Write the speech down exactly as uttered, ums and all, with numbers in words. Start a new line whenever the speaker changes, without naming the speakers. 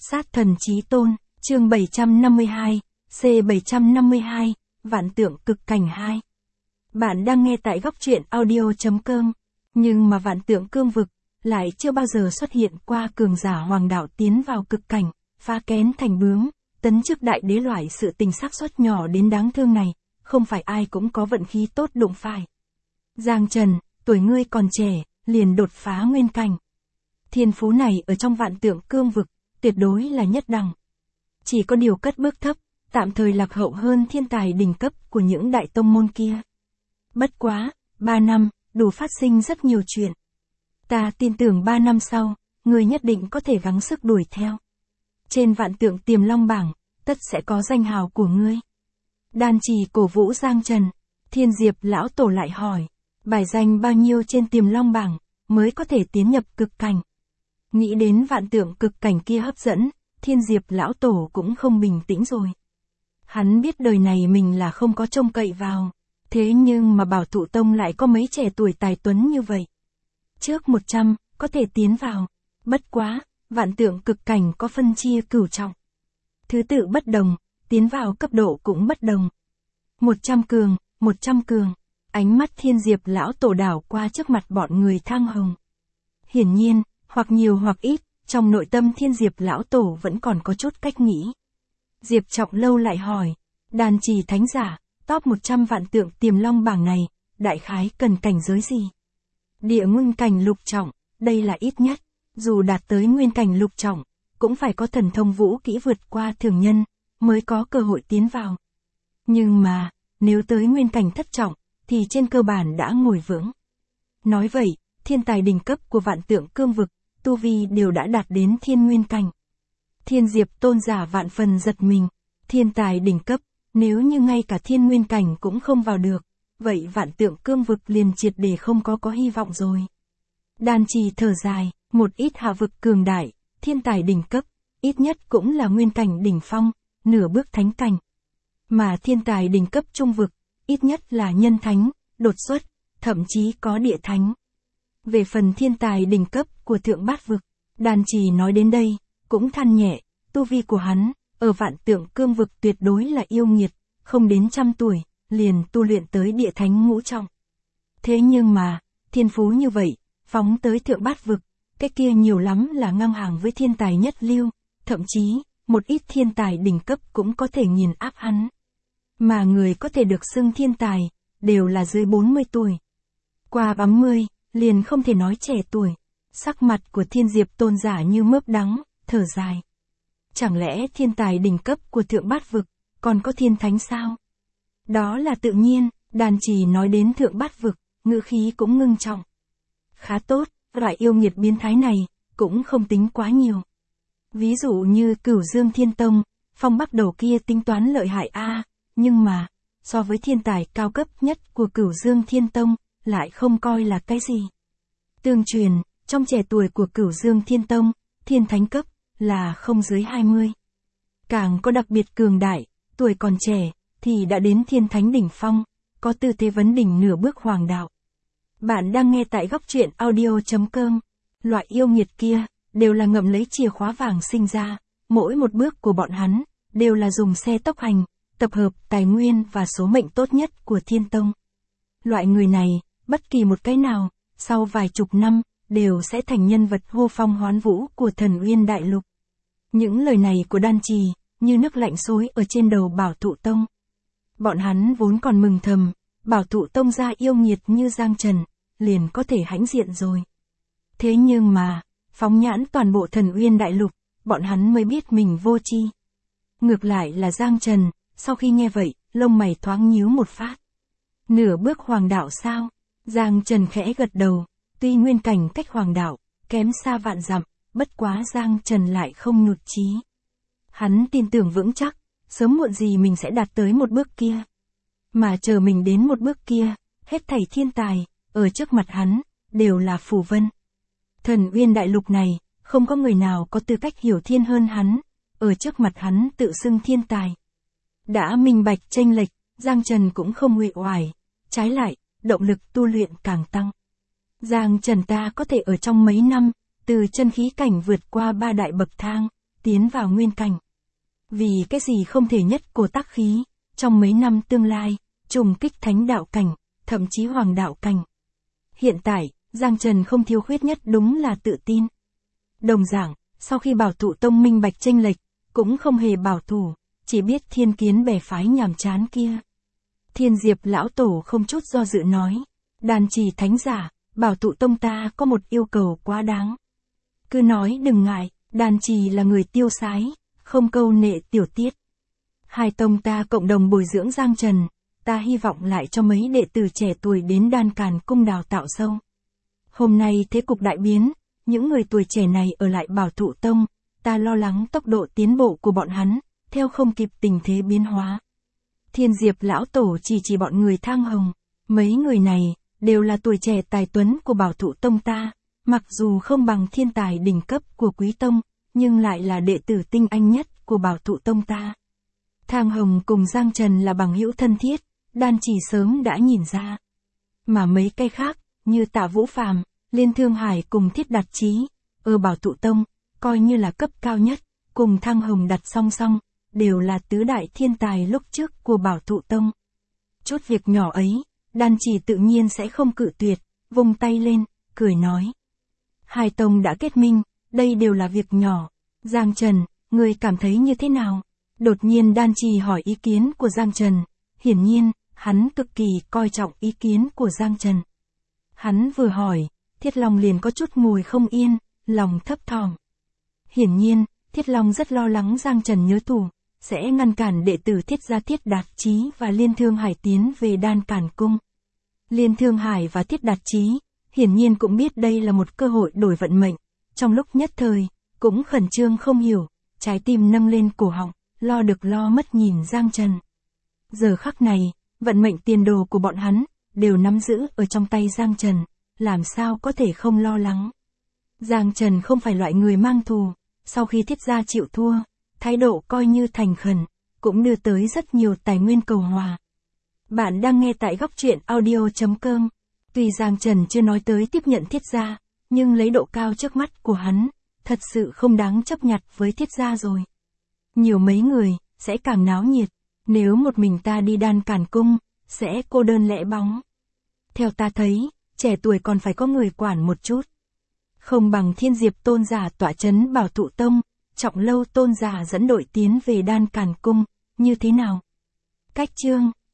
Sát thần chí tôn, chương bảy trăm năm mươi hai, C bảy trăm năm mươi hai, Vạn tượng cực cảnh hai. Bạn đang nghe tại góc truyện audio.com, nhưng mà vạn tượng cương vực, lại chưa bao giờ xuất hiện qua cường giả hoàng đạo tiến vào cực cảnh, phá kén thành bướm, tấn chức đại đế. Loại sự tình xác suất nhỏ đến đáng thương này, không phải ai cũng có vận khí tốt đụng phải. Giang Trần, tuổi ngươi còn trẻ, liền đột phá nguyên cảnh. Thiên phú này ở trong vạn tượng cương vực, tuyệt đối là nhất đẳng. Chỉ có điều cất bước thấp, tạm thời lạc hậu hơn thiên tài đỉnh cấp của những đại tông môn kia. Bất quá, ba năm, đủ phát sinh rất nhiều chuyện. Ta tin tưởng ba năm sau, ngươi nhất định có thể gắng sức đuổi theo. Trên vạn tượng tiềm long bảng, tất sẽ có danh hào của ngươi. Đan Trì cổ vũ Giang Trần, Thiên Diệp lão tổ lại hỏi, bài danh bao nhiêu trên tiềm long bảng, mới có thể tiến nhập cực cảnh. Nghĩ đến vạn tượng cực cảnh kia hấp dẫn, Thiên Diệp lão tổ cũng không bình tĩnh rồi. Hắn biết đời này mình là không có trông cậy vào, thế nhưng mà Bảo Thụ Tông lại có mấy trẻ tuổi tài tuấn như vậy. Trước một trăm, có thể tiến vào, bất quá, vạn tượng cực cảnh có phân chia cửu trọng. Thứ tự bất đồng, tiến vào cấp độ cũng bất đồng. một trăm cường, một trăm cường, ánh mắt Thiên Diệp lão tổ đảo qua trước mặt bọn người Thang Hồng. Hiển nhiên, hoặc nhiều hoặc ít, trong nội tâm Thiên Diệp lão tổ vẫn còn có chút cách nghĩ. Diệp Trọng Lâu lại hỏi, Đan Trì thánh giả, top một trăm vạn tượng tiềm long bảng này, đại khái cần cảnh giới gì? Địa nguyên cảnh lục trọng, đây là ít nhất, dù đạt tới nguyên cảnh lục trọng, cũng phải có thần thông vũ kỹ vượt qua thường nhân, mới có cơ hội tiến vào. Nhưng mà, nếu tới nguyên cảnh thất trọng, thì trên cơ bản đã ngồi vững. Nói vậy, thiên tài đỉnh cấp của vạn tượng cương vực, tu vi đều đã đạt đến thiên nguyên cảnh. Thiên Diệp tôn giả vạn phần giật mình, thiên tài đỉnh cấp, nếu như ngay cả thiên nguyên cảnh cũng không vào được, vậy vạn tượng cương vực liền triệt để không có có hy vọng rồi. Đan Trì thở dài, một ít hạ vực cường đại, thiên tài đỉnh cấp, ít nhất cũng là nguyên cảnh đỉnh phong, nửa bước thánh cảnh. Mà thiên tài đỉnh cấp trung vực, ít nhất là nhân thánh, đột xuất, thậm chí có địa thánh. Về phần thiên tài đỉnh cấp của thượng bát vực, Đan Trì nói đến đây, cũng than nhẹ, tu vi của hắn, ở vạn tượng cương vực tuyệt đối là yêu nghiệt, không đến trăm tuổi, liền tu luyện tới địa thánh ngũ trọng. Thế nhưng mà, thiên phú như vậy, phóng tới thượng bát vực, cái kia nhiều lắm là ngang hàng với thiên tài nhất lưu, thậm chí, một ít thiên tài đỉnh cấp cũng có thể nghiền áp hắn. Mà người có thể được xưng thiên tài, đều là dưới bốn mươi tuổi. Qua tám mươi, liền không thể nói trẻ tuổi. Sắc mặt của Thiên Diệp tôn giả như mướp đắng, thở dài. Chẳng lẽ thiên tài đỉnh cấp của thượng bát vực, còn có thiên thánh sao? Đó là tự nhiên, Đan Trì nói đến thượng bát vực, ngữ khí cũng ngưng trọng. Khá tốt, loại yêu nghiệt biến thái này, cũng không tính quá nhiều. Ví dụ như Cửu Dương Thiên Tông, phong bắc đầu kia tính toán lợi hại a, nhưng mà, so với thiên tài cao cấp nhất của Cửu Dương Thiên Tông, lại không coi là cái gì. Tương truyền, trong trẻ tuổi của Cửu Dương Thiên Tông, thiên thánh cấp, là không dưới hai mươi. Càng có đặc biệt cường đại, tuổi còn trẻ, thì đã đến thiên thánh đỉnh phong, có tư thế vấn đỉnh nửa bước hoàng đạo. Bạn đang nghe tại góc truyện audio.com, loại yêu nghiệt kia, đều là ngậm lấy chìa khóa vàng sinh ra, mỗi một bước của bọn hắn, đều là dùng xe tốc hành, tập hợp tài nguyên và số mệnh tốt nhất của thiên tông. Loại người này, bất kỳ một cái nào, sau vài chục năm, đều sẽ thành nhân vật hô phong hoán vũ của thần Uyên Đại Lục. Những lời này của Đan Trì, như nước lạnh xối ở trên đầu Bảo Thụ Tông. Bọn hắn vốn còn mừng thầm, Bảo Thụ Tông ra yêu nghiệt như Giang Trần, liền có thể hãnh diện rồi. Thế nhưng mà, phóng nhãn toàn bộ thần Uyên Đại Lục, bọn hắn mới biết mình vô tri. Ngược lại là Giang Trần, sau khi nghe vậy, lông mày thoáng nhíu một phát. Nửa bước hoàng đạo sao? Giang Trần khẽ gật đầu, tuy nguyên cảnh cách hoàng đạo, kém xa vạn dặm, bất quá Giang Trần lại không nhụt chí. Hắn tin tưởng vững chắc, sớm muộn gì mình sẽ đạt tới một bước kia. Mà chờ mình đến một bước kia, hết thảy thiên tài, ở trước mặt hắn, đều là phù vân. Thần Uyên Đại Lục này, không có người nào có tư cách hiểu thiên hơn hắn, ở trước mặt hắn tự xưng thiên tài. Đã minh bạch chênh lệch, Giang Trần cũng không uể oải, trái lại, động lực tu luyện càng tăng. Giang Trần ta có thể ở trong mấy năm, từ chân khí cảnh vượt qua ba đại bậc thang, tiến vào nguyên cảnh. Vì cái gì không thể nhất cổ tác khí, trong mấy năm tương lai, trùng kích thánh đạo cảnh, thậm chí hoàng đạo cảnh. Hiện tại, Giang Trần không thiếu khuyết nhất đúng là tự tin. Đồng dạng, sau khi bảo thủ tông minh bạch chênh lệch, cũng không hề bảo thủ, chỉ biết thiên kiến bè phái nhàm chán kia. Thiên Diệp lão tổ không chút do dự nói, đàn trì thánh giả, bảo thủ tông ta có một yêu cầu quá đáng. Cứ nói đừng ngại, đàn trì là người tiêu sái, không câu nệ tiểu tiết. Hai tông ta cộng đồng bồi dưỡng Giang Trần, ta hy vọng lại cho mấy đệ tử trẻ tuổi đến Đan Càn cung đào tạo sâu. Hôm nay thế cục đại biến, những người tuổi trẻ này ở lại bảo thụ tông, ta lo lắng tốc độ tiến bộ của bọn hắn, theo không kịp tình thế biến hóa. Thiên Diệp lão tổ chỉ chỉ bọn người Thang Hồng, mấy người này, đều là tuổi trẻ tài tuấn của bảo thụ tông ta, mặc dù không bằng thiên tài đỉnh cấp của quý tông, nhưng lại là đệ tử tinh anh nhất của bảo thụ tông ta. Thang Hồng cùng Giang Trần là bằng hữu thân thiết, Đan Chỉ sớm đã nhìn ra. Mà mấy cây khác, như Tạ Vũ Phàm, Liên Thương Hải cùng Thiết Đạt Chí, ở bảo thụ tông, coi như là cấp cao nhất, cùng Thang Hồng đặt song song, đều là tứ đại thiên tài lúc trước của bảo thụ tông. Chút việc nhỏ ấy, Đan Chỉ tự nhiên sẽ không cự tuyệt, vung tay lên, cười nói. Hai tông đã kết minh, đây đều là việc nhỏ. Giang Trần, người cảm thấy như thế nào? Đột nhiên Đan Trì hỏi ý kiến của Giang Trần. Hiển nhiên, hắn cực kỳ coi trọng ý kiến của Giang Trần. Hắn vừa hỏi, Thiết Long liền có chút ngồi không yên, lòng thấp thỏm. Hiển nhiên, Thiết Long rất lo lắng Giang Trần nhớ thù, sẽ ngăn cản đệ tử Thiết gia Thiết Đạt Chí và Liên Thương Hải tiến về Đan Càn cung. Liên Thương Hải và Thiết Đạt Chí, hiển nhiên cũng biết đây là một cơ hội đổi vận mệnh, trong lúc nhất thời, cũng khẩn trương không hiểu, trái tim nâng lên cổ họng, lo được lo mất nhìn Giang Trần. Giờ khắc này, vận mệnh tiền đồ của bọn hắn, đều nắm giữ ở trong tay Giang Trần, làm sao có thể không lo lắng. Giang Trần không phải loại người mang thù, sau khi Thiết gia chịu thua, thái độ coi như thành khẩn, cũng đưa tới rất nhiều tài nguyên cầu hòa. Bạn đang nghe tại góc truyện audio chấm com. Tuy Giang Trần chưa nói tới tiếp nhận Thiết gia, nhưng lấy độ cao trước mắt của hắn, thật sự không đáng chấp nhặt với Thiết gia rồi. Nhiều mấy người, sẽ càng náo nhiệt, nếu một mình ta đi Đan Càn cung, sẽ cô đơn lẻ bóng. Theo ta thấy, trẻ tuổi còn phải có người quản một chút. Không bằng Thiên Diệp tôn giả tọa chấn bảo thụ tông, Trọng Lâu tôn giả dẫn đội tiến về Đan Càn cung, như thế nào? Cách chương